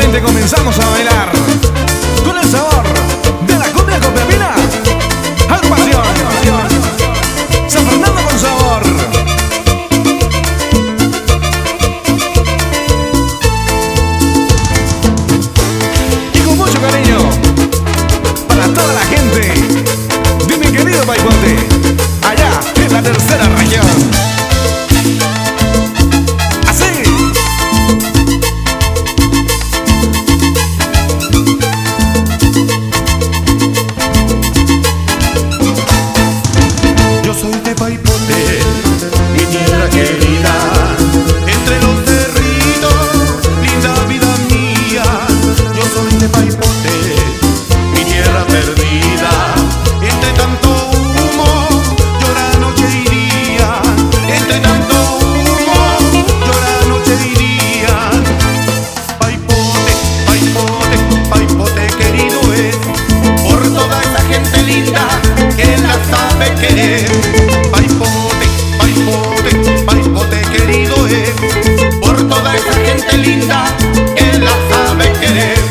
solamente comenzamos a bailar con el sabor de la cumbia copepina. Agrupación San Fernando con sabor. Y con mucho cariño para toda la gente de mi querido Paipote, allá en la tercera región. Paipote, Paipote, Paipote querido es, por toda esa gente linda que la sabe querer.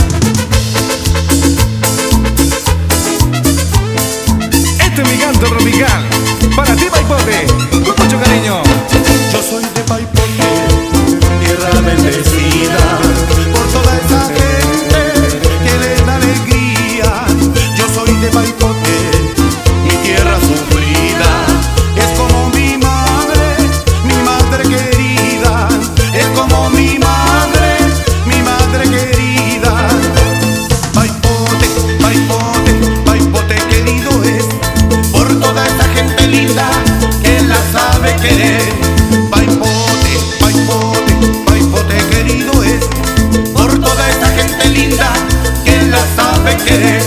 Este es mi canto tropical, para ti Paipote, con mucho cariño. Yo soy de Paipote, tierra bendecida, por toda esa gente que le da alegría. Yo soy de Paipote, mi tierra sufrida, es como mi madre querida, es como mi madre querida. Paipote, Paipote, Paipote querido es, por toda esa gente linda que la sabe querer. Paipote, Paipote, Paipote querido es, por toda esa gente linda que la sabe querer.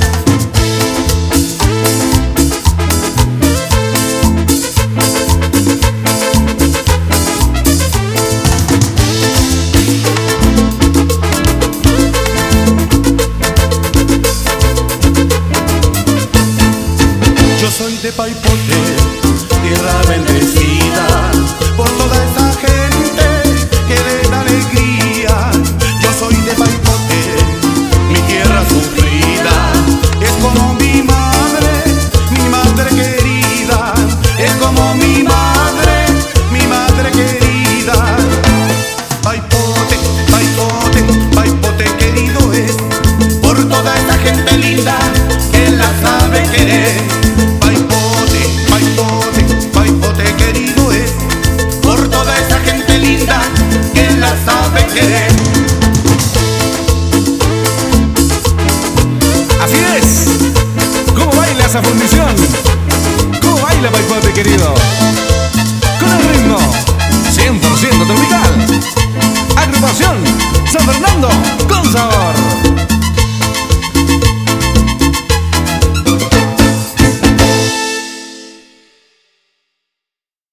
Yo soy de Paipote, tierra bendecida, por toda esa gente que le da alegría. Yo soy de Paipote, mi tierra sufrida, es como mi madre querida, es como mi madre querida. Paipote, Paipote, Paipote querido es, por toda esa gente linda que la sabe querer. Paipote, Paipote, Paipote querido es, por toda esa gente linda que la sabe querer. Así es. ¿Cómo baila esa fundición? ¿Cómo baila Paipote querido?